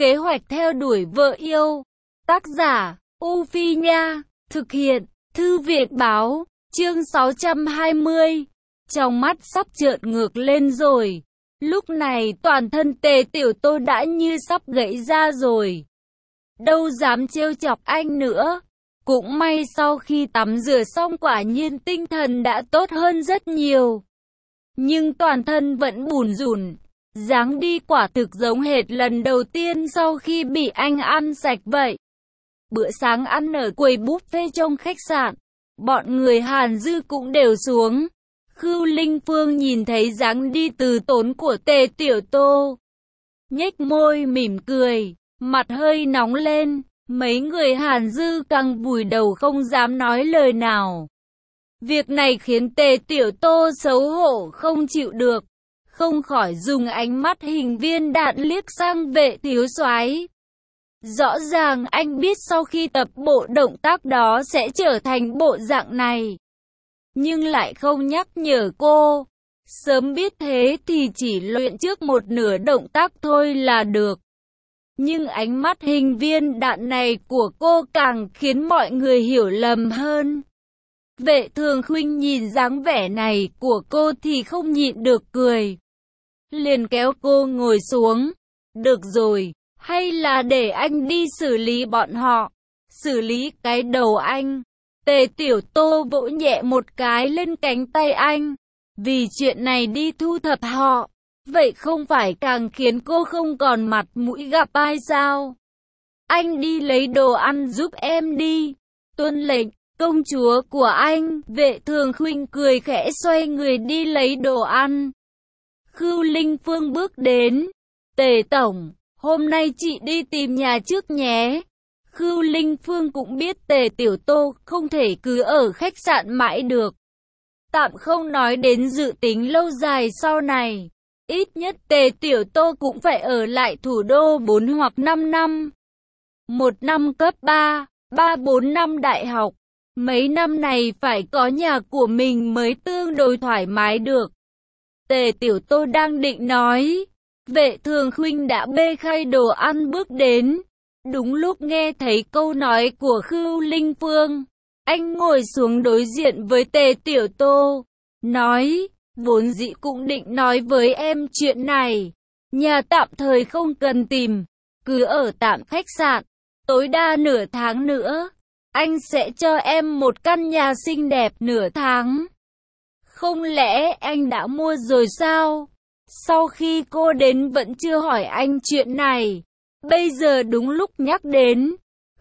Kế hoạch theo đuổi vợ yêu. Tác giả, U Phi Nha. Thực hiện, Thư viện Báo. Chương 620. Trong mắt sắp trợn ngược lên rồi. Lúc này toàn thân Tề Tiểu Tô đã như sắp gãy ra rồi. Đâu dám trêu chọc anh nữa. Cũng may sau khi tắm rửa xong quả nhiên tinh thần đã tốt hơn rất nhiều. Nhưng toàn thân vẫn bủn rủn. Dáng đi quả thực giống hệt lần đầu tiên sau khi bị anh ăn sạch vậy. Bữa sáng ăn ở quầy buffet trong khách sạn. Bọn người Hàn Dư cũng đều xuống. Khưu Linh Phương nhìn thấy dáng đi từ tốn của Tề Tiểu Tô. Nhếch môi mỉm cười, mặt hơi nóng lên. Mấy người Hàn Dư căng vùi đầu không dám nói lời nào. Việc này khiến Tề Tiểu Tô xấu hổ không chịu được. Không khỏi dùng ánh mắt hình viên đạn liếc sang Vệ thiếu soái. Rõ ràng anh biết sau khi tập bộ động tác đó sẽ trở thành bộ dạng này. Nhưng lại không nhắc nhở cô. Sớm biết thế thì chỉ luyện trước một nửa động tác thôi là được. Nhưng ánh mắt hình viên đạn này của cô càng khiến mọi người hiểu lầm hơn. Vệ Thường Khuynh nhìn dáng vẻ này của cô thì không nhịn được cười. Liền kéo cô ngồi xuống. Được rồi, hay là để anh đi xử lý bọn họ. Xử lý cái đầu anh. Tề Tiểu Tô vỗ nhẹ một cái lên cánh tay anh. Vì chuyện này đi thu thập họ. Vậy không phải càng khiến cô không còn mặt mũi gặp ai sao? Anh đi lấy đồ ăn giúp em đi. Tuân lệnh, công chúa của anh. Vệ Thường Khuynh cười khẽ xoay người đi lấy đồ ăn. Khưu Linh Phương bước đến. Tề tổng, hôm nay chị đi tìm nhà trước nhé. Khưu Linh Phương cũng biết Tề Tiểu Tô không thể cứ ở khách sạn mãi được. Tạm không nói đến dự tính lâu dài sau này. Ít nhất Tề Tiểu Tô cũng phải ở lại thủ đô 4 hoặc 5 năm. 1 năm cấp 3, 3-4 năm đại học. Mấy năm này phải có nhà của mình mới tương đối thoải mái được. Tề Tiểu Tô đang định nói. Vệ Thường Khuynh đã bê khay đồ ăn bước đến. Đúng lúc nghe thấy câu nói của Khưu Linh Phương. Anh ngồi xuống đối diện với Tề Tiểu Tô. Nói, vốn dĩ cũng định nói với em chuyện này. Nhà tạm thời không cần tìm. Cứ ở tạm khách sạn. Tối đa nửa tháng nữa. Anh sẽ cho em một căn nhà xinh đẹp nửa tháng. Không lẽ anh đã mua rồi sao? Sau khi cô đến vẫn chưa hỏi anh chuyện này. Bây giờ đúng lúc nhắc đến.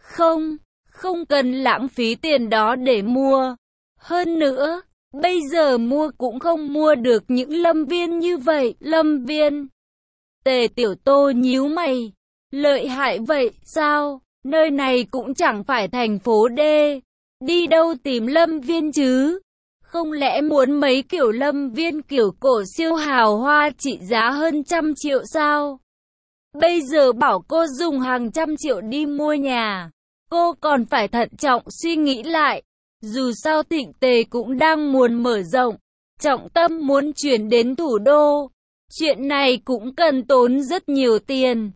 Không cần lãng phí tiền đó để mua. Hơn nữa, bây giờ mua cũng không mua được những lâm viên như vậy. Lâm viên. Tề Tiểu Tô nhíu mày. Lợi hại vậy sao? Nơi này cũng chẳng phải thành phố D. Đi đâu tìm lâm viên chứ? Không lẽ muốn mấy kiểu lâm viên kiểu cổ siêu hào hoa trị giá hơn 100 triệu sao? Bây giờ bảo cô dùng hàng trăm triệu đi mua nhà. Cô còn phải thận trọng suy nghĩ lại. Dù sao Thịnh Tề cũng đang muốn mở rộng. Trọng tâm muốn chuyển đến thủ đô. Chuyện này cũng cần tốn rất nhiều tiền.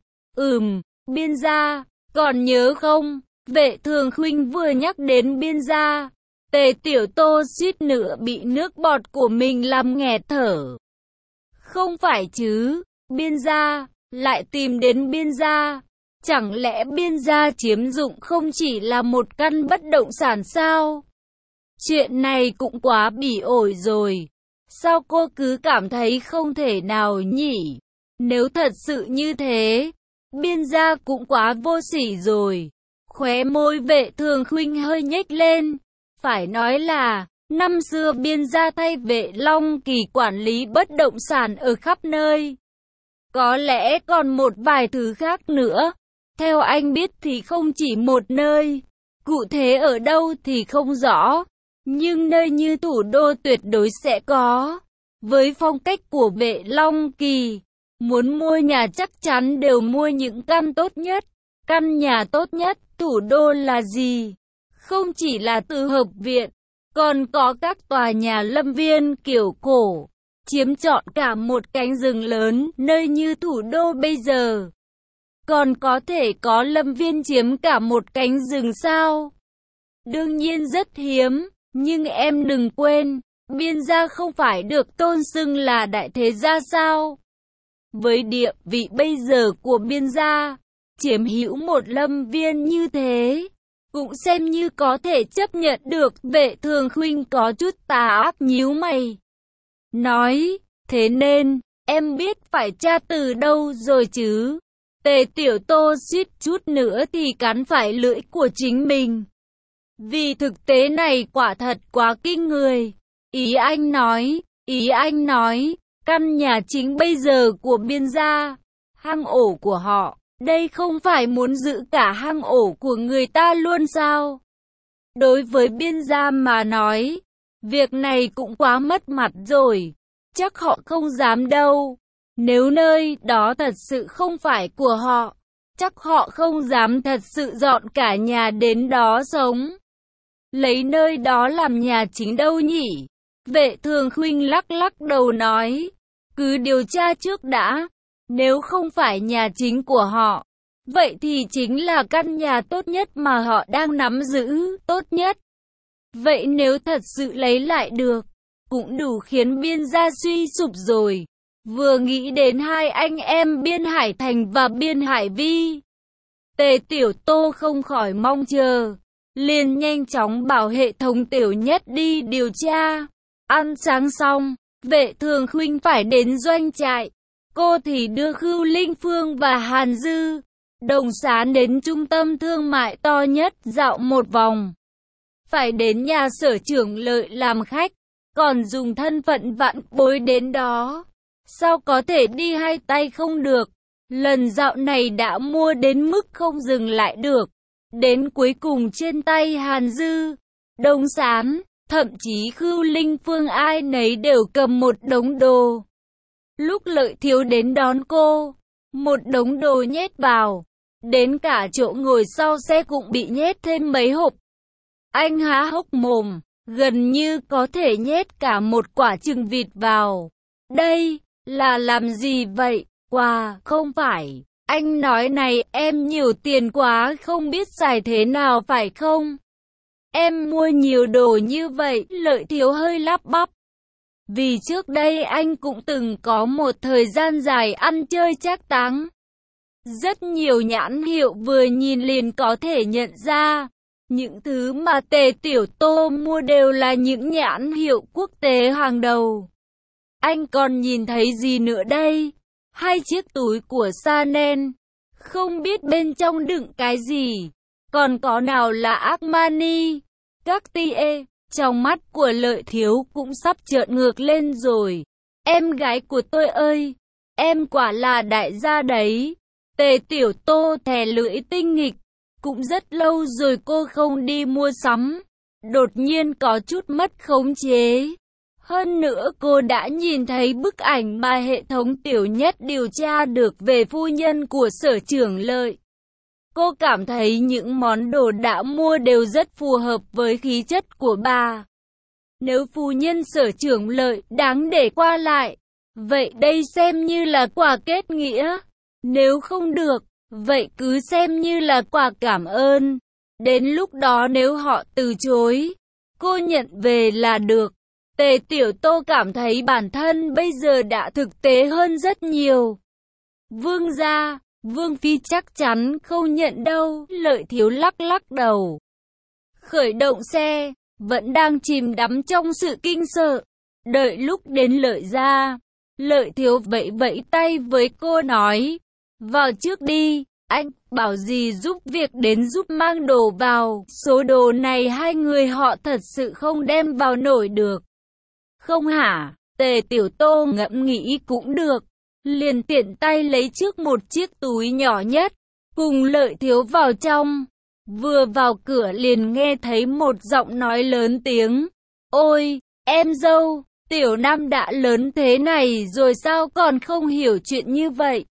Biên gia, còn nhớ không? Vệ Thường Khuynh vừa nhắc đến biên gia. Tề Tiểu Tô suýt nữa bị nước bọt của mình làm nghẹt thở. Không phải chứ, biên gia, lại tìm đến biên gia. Chẳng lẽ biên gia chiếm dụng không chỉ là một căn bất động sản sao? Chuyện này cũng quá bỉ ổi rồi. Sao cô cứ cảm thấy không thể nào nhỉ? Nếu thật sự như thế, biên gia cũng quá vô sỉ rồi. Khóe môi Vệ Thường Khuynh hơi nhếch lên. Phải nói là, năm xưa biên gia thay Vệ Long Kỳ quản lý bất động sản ở khắp nơi. Có lẽ còn một vài thứ khác nữa. Theo anh biết thì không chỉ một nơi. Cụ thể ở đâu thì không rõ. Nhưng nơi như thủ đô tuyệt đối sẽ có. Với phong cách của Vệ Long Kỳ, muốn mua nhà chắc chắn đều mua những căn tốt nhất. Căn nhà tốt nhất thủ đô là gì? Không chỉ là Từ Hợp Viện, còn có các tòa nhà lâm viên kiểu cổ, chiếm trọn cả một cánh rừng lớn, nơi như thủ đô bây giờ. Còn có thể có lâm viên chiếm cả một cánh rừng sao? Đương nhiên rất hiếm, nhưng em đừng quên, Biên gia không phải được tôn xưng là đại thế gia sao? Với địa vị bây giờ của Biên gia, chiếm hữu một lâm viên như thế, cũng xem như có thể chấp nhận được. Vệ Thường Khuynh có chút tà ác nhíu mày. Nói, thế nên, em biết phải tra từ đâu rồi chứ? Tề Tiểu Tô suýt chút nữa thì cắn phải lưỡi của chính mình. Vì thực tế này quả thật quá kinh người. Ý anh nói, căn nhà chính bây giờ của Biên gia, hang ổ của họ, đây không phải muốn giữ cả hang ổ của người ta luôn sao? Đối với Biên gia mà nói, việc này cũng quá mất mặt rồi, chắc họ không dám đâu. Nếu nơi đó thật sự không phải của họ, chắc họ không dám thật sự dọn cả nhà đến đó sống. Lấy nơi đó làm nhà chính đâu nhỉ? Vệ Thường Khuynh lắc lắc đầu nói, cứ điều tra trước đã, nếu không phải nhà chính của họ, vậy thì chính là căn nhà tốt nhất mà họ đang nắm giữ, tốt nhất. Vậy nếu thật sự lấy lại được, cũng đủ khiến Biên gia suy sụp rồi. Vừa nghĩ đến hai anh em Biên Hải Thành và Biên Hải Vi, Tề Tiểu Tô không khỏi mong chờ, liền nhanh chóng bảo hệ thống Tiểu Nhất đi điều tra. Ăn sáng xong, Vệ Thường Khuynh phải đến doanh trại, cô thì đưa Khưu Linh Phương và Hàn Dư, Đồng Sán đến trung tâm thương mại to nhất dạo một vòng. Phải đến nhà Sở Trưởng Lợi làm khách, còn dùng thân phận vạn bối đến đó. Sao có thể đi hai tay không được? Lần dạo này đã mua đến mức không dừng lại được. Đến cuối cùng trên tay Hàn Dư, Đồng Sán, thậm chí Khưu Linh Phương ai nấy đều cầm một đống đồ. Lúc Lợi Thiếu đến đón cô, một đống đồ nhét vào. Đến cả chỗ ngồi sau xe cũng bị nhét thêm mấy hộp. Anh há hốc mồm, gần như có thể nhét cả một quả trứng vịt vào. Đây là làm gì vậy? Quà, không phải. Anh nói này, em nhiều tiền quá không biết xài thế nào phải không? Em mua nhiều đồ như vậy, Lợi Thiếu hơi lắp bắp. Vì trước đây anh cũng từng có một thời gian dài ăn chơi trác táng. Rất nhiều nhãn hiệu vừa nhìn liền có thể nhận ra. Những thứ mà Tề Tiểu Tô mua đều là những nhãn hiệu quốc tế hàng đầu. Anh còn nhìn thấy gì nữa đây? Hai chiếc túi của Chanel, không biết bên trong đựng cái gì. Còn có nào là Armani, Cartier. Trong mắt của Lợi Thiếu cũng sắp trợn ngược lên rồi. Em gái của tôi ơi, em quả là đại gia đấy. Tề Tiểu Tô thè lưỡi tinh nghịch. Cũng rất lâu rồi cô không đi mua sắm. Đột nhiên có chút mất khống chế. Hơn nữa cô đã nhìn thấy bức ảnh mà hệ thống Tiểu Nhất điều tra được về phu nhân của Sở Trưởng Lợi. Cô cảm thấy những món đồ đã mua đều rất phù hợp với khí chất của bà. Nếu phu nhân Sở Trưởng Lợi đáng để qua lại, vậy đây xem như là quà kết nghĩa. Nếu không được, vậy cứ xem như là quà cảm ơn. Đến lúc đó nếu họ từ chối, cô nhận về là được. Tề Tiểu Tô cảm thấy bản thân bây giờ đã thực tế hơn rất nhiều. Vương gia, Vương Phi chắc chắn không nhận đâu. Lợi Thiếu lắc lắc đầu. Khởi động xe, vẫn đang chìm đắm trong sự kinh sợ. Đợi lúc đến Lợi gia, Lợi Thiếu vẫy vẫy tay với cô nói, vào trước đi, anh bảo gì giúp việc đến giúp mang đồ vào. Số đồ này hai người họ thật sự không đem vào nổi được. Không hả? Tề Tiểu Tô ngẫm nghĩ cũng được. Liền tiện tay lấy trước một chiếc túi nhỏ nhất, cùng Lợi Thiếu vào trong. Vừa vào cửa liền nghe thấy một giọng nói lớn tiếng. Ôi, em dâu, Tiểu Nam đã lớn thế này rồi sao còn không hiểu chuyện như vậy?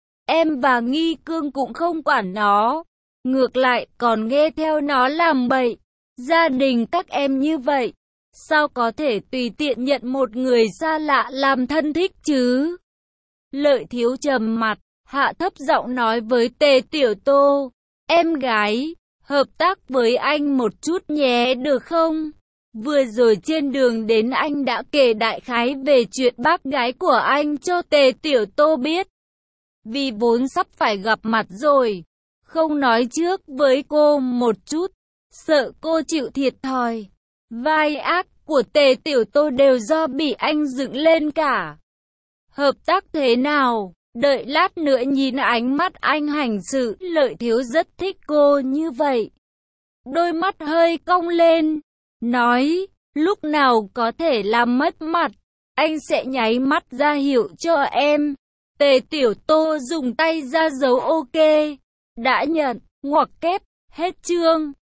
Em và Nghi Cương cũng không quản nó. Ngược lại còn nghe theo nó làm bậy. Gia đình các em như vậy, sao có thể tùy tiện nhận một người xa lạ làm thân thích chứ? Lợi Thiếu trầm mặt, hạ thấp giọng nói với Tề Tiểu Tô. Em gái, hợp tác với anh một chút nhé được không? Vừa rồi trên đường đến anh đã kể đại khái về chuyện bác gái của anh cho Tề Tiểu Tô biết. Vì vốn sắp phải gặp mặt rồi, không nói trước với cô một chút, sợ cô chịu thiệt thòi. Vai ác của Tề Tiểu Tô đều do bị anh dựng lên cả. Hợp tác thế nào? Đợi lát nữa nhìn ánh mắt anh hành sự, Lợi Thiếu rất thích cô như vậy. Đôi mắt hơi cong lên, nói, lúc nào có thể làm mất mặt, anh sẽ nháy mắt ra hiệu cho em. Tề Tiểu Tô dùng tay ra dấu ok. Đã nhận, ngoặc kép, hết chương.